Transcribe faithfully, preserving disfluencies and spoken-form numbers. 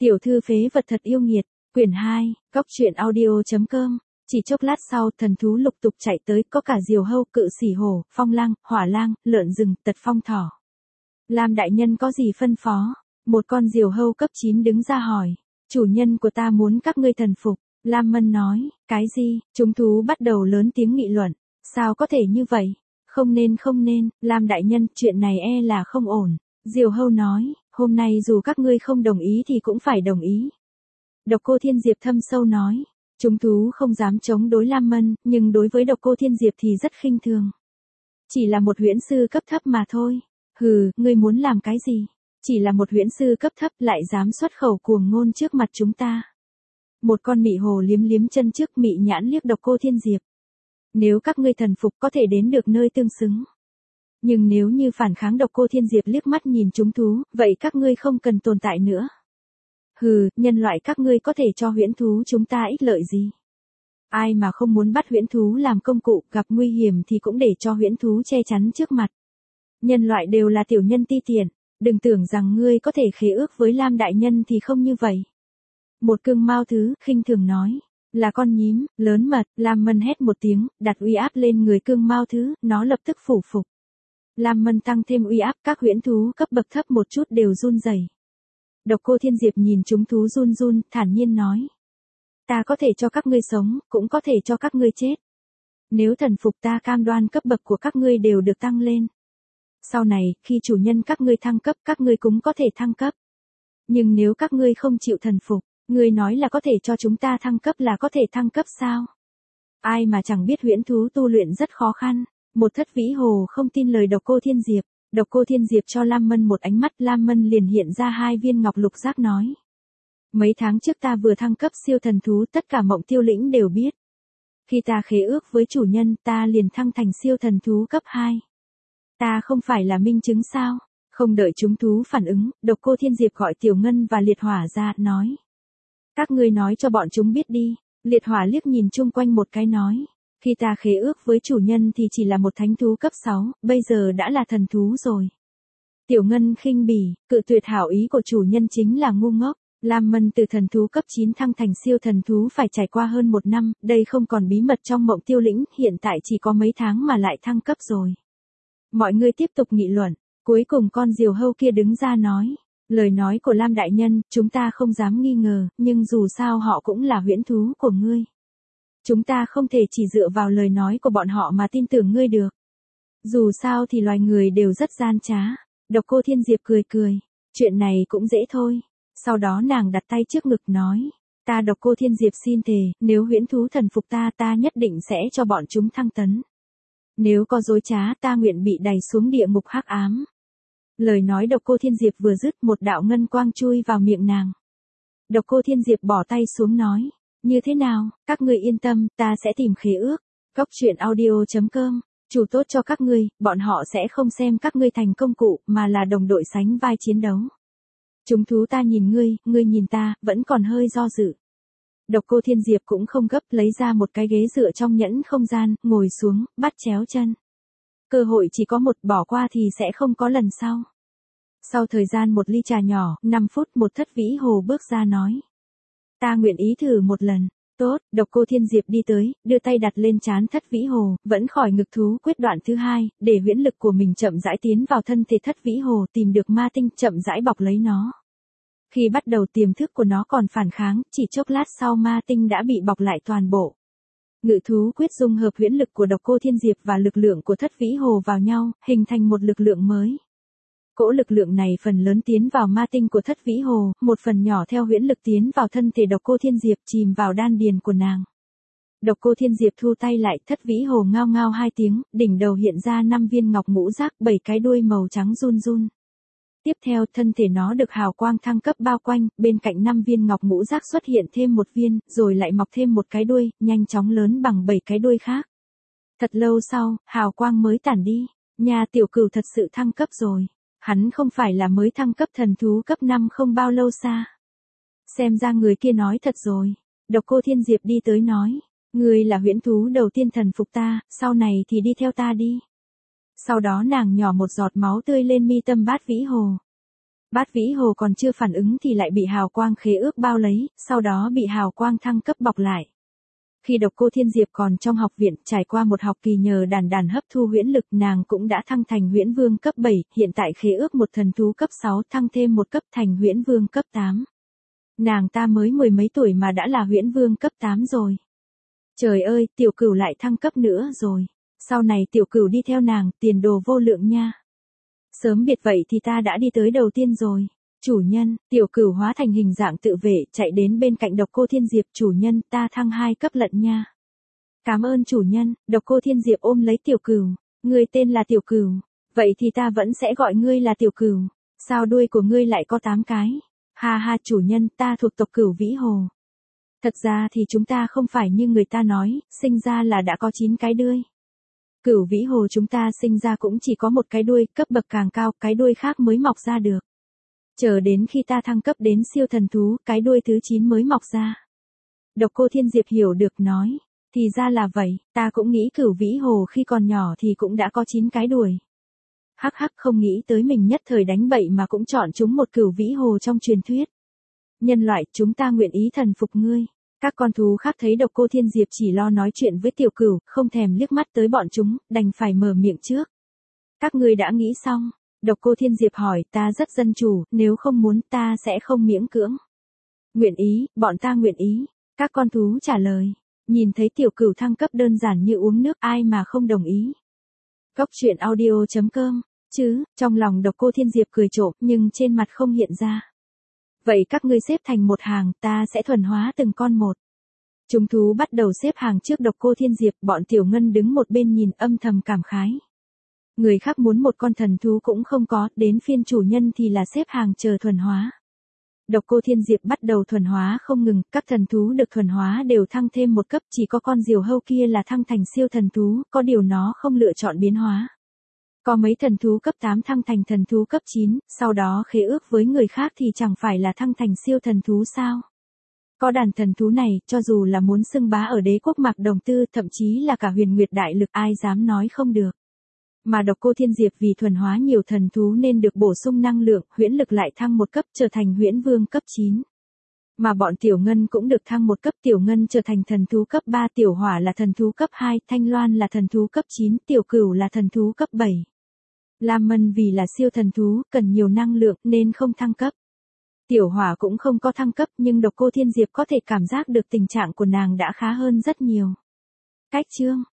Tiểu thư phế vật thật yêu nghiệt, quyển hai, góc truyện audio.com. Chỉ chốc lát sau, thần thú lục tục chạy tới, có cả diều hâu, cự xỉ hổ, phong lang, hỏa lang, lợn rừng, tật phong thỏ. Lam đại nhân có gì phân phó? Một con diều hâu cấp chín đứng ra hỏi. Chủ nhân của ta muốn các ngươi thần phục. Lam Mân nói, cái gì? Chúng thú bắt đầu lớn tiếng nghị luận. Sao có thể như vậy? Không nên không nên, Lam đại nhân, chuyện này e là không ổn. Diều hâu nói, hôm nay dù các ngươi không đồng ý thì cũng phải đồng ý. Độc Cô Thiên Diệp thâm sâu nói, chúng thú không dám chống đối Lam Mân, nhưng đối với Độc Cô Thiên Diệp thì rất khinh thường. Chỉ là một huyễn sư cấp thấp mà thôi. Hừ, ngươi muốn làm cái gì? Chỉ là một huyễn sư cấp thấp lại dám xuất khẩu cuồng ngôn trước mặt chúng ta. Một con mị hồ liếm liếm chân trước, mị nhãn liếc Độc Cô Thiên Diệp. Nếu các ngươi thần phục có thể đến được nơi tương xứng. Nhưng nếu như phản kháng, Độc Cô Thiên Diệp liếc mắt nhìn chúng thú, vậy các ngươi không cần tồn tại nữa. Hừ, nhân loại các ngươi có thể cho huyễn thú chúng ta ích lợi gì? Ai mà không muốn bắt huyễn thú làm công cụ, gặp nguy hiểm thì cũng để cho huyễn thú che chắn trước mặt. Nhân loại đều là tiểu nhân ti tiện, đừng tưởng rằng ngươi có thể khế ước với Lam đại nhân thì không như vậy. Một cương mao thứ, khinh thường nói, là con nhím, lớn mật, Lam Mân hét một tiếng, đặt uy áp lên người cương mao thứ, nó lập tức phủ phục. Lam Mân tăng thêm uy áp, các huyễn thú cấp bậc thấp một chút đều run rẩy. Độc Cô Thiên Diệp nhìn chúng thú run run, thản nhiên nói. Ta có thể cho các ngươi sống, cũng có thể cho các ngươi chết. Nếu thần phục ta cam đoan cấp bậc của các ngươi đều được tăng lên. Sau này, khi chủ nhân các ngươi thăng cấp, các ngươi cũng có thể thăng cấp. Nhưng nếu các ngươi không chịu thần phục, ngươi nói là có thể cho chúng ta thăng cấp là có thể thăng cấp sao? Ai mà chẳng biết huyễn thú tu luyện rất khó khăn. Một thất vĩ hồ không tin lời Độc Cô Thiên Diệp. Độc Cô Thiên Diệp cho Lam Mân một ánh mắt, Lam Mân liền hiện ra hai viên ngọc lục giác nói. Mấy tháng trước ta vừa thăng cấp siêu thần thú, tất cả Mộng Tiêu Lĩnh đều biết. Khi ta khế ước với chủ nhân, ta liền thăng thành siêu thần thú cấp hai. Ta không phải là minh chứng sao? Không đợi chúng thú phản ứng, Độc Cô Thiên Diệp gọi Tiểu Ngân và Liệt Hỏa ra, nói. Các ngươi nói cho bọn chúng biết đi. Liệt Hỏa liếc nhìn chung quanh một cái nói. Khi ta khế ước với chủ nhân thì chỉ là một thánh thú cấp sáu, bây giờ đã là thần thú rồi. Tiểu Ngân khinh bỉ, cự tuyệt hảo ý của chủ nhân chính là ngu ngốc. Lam Mân từ thần thú cấp chín thăng thành siêu thần thú phải trải qua hơn một năm, đây không còn bí mật trong Mộng Tiêu Lĩnh, hiện tại chỉ có mấy tháng mà lại thăng cấp rồi. Mọi người tiếp tục nghị luận, cuối cùng con diều hâu kia đứng ra nói. Lời nói của Lam đại nhân, chúng ta không dám nghi ngờ, nhưng dù sao họ cũng là huyễn thú của ngươi. Chúng ta không thể chỉ dựa vào lời nói của bọn họ mà tin tưởng ngươi được. Dù sao thì loài người đều rất gian trá. Độc Cô Thiên Diệp cười cười. Chuyện này cũng dễ thôi. Sau đó nàng đặt tay trước ngực nói. Ta Độc Cô Thiên Diệp xin thề, nếu huyễn thú thần phục ta ta nhất định sẽ cho bọn chúng thăng tấn. Nếu có dối trá ta nguyện bị đày xuống địa ngục hắc ám. Lời nói Độc Cô Thiên Diệp vừa dứt, một đạo ngân quang chui vào miệng nàng. Độc Cô Thiên Diệp bỏ tay xuống nói. Như thế nào, các ngươi yên tâm, ta sẽ tìm khế ước. Góc truyện audio.com, chủ tốt cho các ngươi, bọn họ sẽ không xem các ngươi thành công cụ, mà là đồng đội sánh vai chiến đấu. Chúng thú ta nhìn ngươi, ngươi nhìn ta, vẫn còn hơi do dự. Độc Cô Thiên Diệp cũng không gấp, lấy ra một cái ghế dựa trong nhẫn không gian, ngồi xuống, bắt chéo chân. Cơ hội chỉ có một, bỏ qua thì sẽ không có lần sau. Sau thời gian một ly trà nhỏ, năm phút, một thất vĩ hồ bước ra nói. Ta nguyện ý thử một lần. Tốt, Độc Cô Thiên Diệp đi tới, đưa tay đặt lên trán thất vĩ hồ, vẫn khỏi ngực thú quyết đoạn thứ hai, để huyễn lực của mình chậm rãi tiến vào thân thể thất vĩ hồ, tìm được ma tinh, chậm rãi bọc lấy nó. Khi bắt đầu tiềm thức của nó còn phản kháng, chỉ chốc lát sau ma tinh đã bị bọc lại toàn bộ. Ngự thú quyết dung hợp huyễn lực của Độc Cô Thiên Diệp và lực lượng của thất vĩ hồ vào nhau, hình thành một lực lượng mới. Cỗ lực lượng này phần lớn tiến vào ma tinh của thất vĩ hồ, một phần nhỏ theo huyễn lực tiến vào thân thể Độc Cô Thiên Diệp, chìm vào đan điền của nàng. Độc Cô Thiên Diệp thu tay lại, thất vĩ hồ ngao ngao hai tiếng, đỉnh đầu hiện ra năm viên ngọc ngũ giác, bảy cái đuôi màu trắng run run. Tiếp theo, thân thể nó được hào quang thăng cấp bao quanh, bên cạnh năm viên ngọc ngũ giác xuất hiện thêm một viên, rồi lại mọc thêm một cái đuôi, nhanh chóng lớn bằng bảy cái đuôi khác. Thật lâu sau, hào quang mới tản đi, nhà tiểu cừu thật sự thăng cấp rồi. Hắn không phải là mới thăng cấp thần thú cấp năm không bao lâu xa. Xem ra người kia nói thật rồi. Độc Cô Thiên Diệp đi tới nói. Ngươi là huyễn thú đầu tiên thần phục ta, sau này thì đi theo ta đi. Sau đó nàng nhỏ một giọt máu tươi lên mi tâm bát vĩ hồ. Bát Vĩ Hồ còn chưa phản ứng thì lại bị hào quang khế ước bao lấy, sau đó bị hào quang thăng cấp bọc lại. Khi Độc Cô Thiên Diệp còn trong học viện, trải qua một học kỳ nhờ đàn đàn hấp thu huyễn lực, nàng cũng đã thăng thành huyễn vương cấp bảy, hiện tại khế ước một thần thú cấp sáu, thăng thêm một cấp thành huyễn vương cấp tám. Nàng ta mới mười mấy tuổi mà đã là huyễn vương cấp tám rồi. Trời ơi, Tiểu Cửu lại thăng cấp nữa rồi. Sau này Tiểu Cửu đi theo nàng, tiền đồ vô lượng nha. Sớm biệt vậy thì ta đã đi tới đầu tiên rồi. Chủ nhân, Tiểu Cửu hóa thành hình dạng tự vệ, chạy đến bên cạnh Độc Cô Thiên Diệp, chủ nhân, ta thăng hai cấp lận nha. Cảm ơn chủ nhân. Độc Cô Thiên Diệp ôm lấy Tiểu Cửu, ngươi tên là Tiểu Cửu, vậy thì ta vẫn sẽ gọi ngươi là Tiểu Cửu. Sao đuôi của ngươi lại có tám cái? Ha ha, chủ nhân, ta thuộc tộc Cửu Vĩ Hồ. Thật ra thì chúng ta không phải như người ta nói, sinh ra là đã có chín cái đuôi. Cửu Vĩ Hồ chúng ta sinh ra cũng chỉ có một cái đuôi, cấp bậc càng cao, cái đuôi khác mới mọc ra được. Chờ đến khi ta thăng cấp đến siêu thần thú, cái đuôi thứ chín mới mọc ra. Độc Cô Thiên Diệp hiểu được nói, thì ra là vậy, ta cũng nghĩ Cửu Vĩ Hồ khi còn nhỏ thì cũng đã có chín cái đuôi. Hắc hắc, không nghĩ tới mình nhất thời đánh bậy mà cũng chọn chúng một Cửu Vĩ Hồ trong truyền thuyết. Nhân loại, chúng ta nguyện ý thần phục ngươi. Các con thú khác thấy Độc Cô Thiên Diệp chỉ lo nói chuyện với Tiểu Cửu, không thèm liếc mắt tới bọn chúng, đành phải mở miệng trước. Các ngươi đã nghĩ xong? Độc Cô Thiên Diệp hỏi, ta rất dân chủ, nếu không muốn ta sẽ không miễn cưỡng. Nguyện ý, bọn ta nguyện ý. Các con thú trả lời. Nhìn thấy Tiểu Cửu thăng cấp đơn giản như uống nước, ai mà không đồng ý. Cốc truyện audio chấm com, chứ, trong lòng Độc Cô Thiên Diệp cười trộm nhưng trên mặt không hiện ra. Vậy các ngươi xếp thành một hàng, ta sẽ thuần hóa từng con một. Chúng thú bắt đầu xếp hàng trước Độc Cô Thiên Diệp, bọn Tiểu Ngân đứng một bên nhìn âm thầm cảm khái. Người khác muốn một con thần thú cũng không có, đến phiên chủ nhân thì là xếp hàng chờ thuần hóa. Độc Cô Thiên Diệp bắt đầu thuần hóa không ngừng, các thần thú được thuần hóa đều thăng thêm một cấp, chỉ có con diều hâu kia là thăng thành siêu thần thú, có điều nó không lựa chọn biến hóa. Có mấy thần thú cấp tám thăng thành thần thú cấp chín, sau đó khế ước với người khác thì chẳng phải là thăng thành siêu thần thú sao? Có đàn thần thú này, cho dù là muốn xưng bá ở đế quốc Mạc Đồng Tư, thậm chí là cả Huyền Nguyệt Đại Lực, ai dám nói không được. Mà Độc Cô Thiên Diệp vì thuần hóa nhiều thần thú nên được bổ sung năng lượng, huyễn lực lại thăng một cấp, trở thành huyễn vương cấp chín. Mà bọn Tiểu Ngân cũng được thăng một cấp, Tiểu Ngân trở thành thần thú cấp ba, Tiểu Hỏa là thần thú cấp hai, Thanh Loan là thần thú cấp chín, Tiểu Cửu là thần thú cấp bảy. Lam Mân vì là siêu thần thú, cần nhiều năng lượng nên không thăng cấp. Tiểu Hỏa cũng không có thăng cấp, nhưng Độc Cô Thiên Diệp có thể cảm giác được tình trạng của nàng đã khá hơn rất nhiều. Cách chương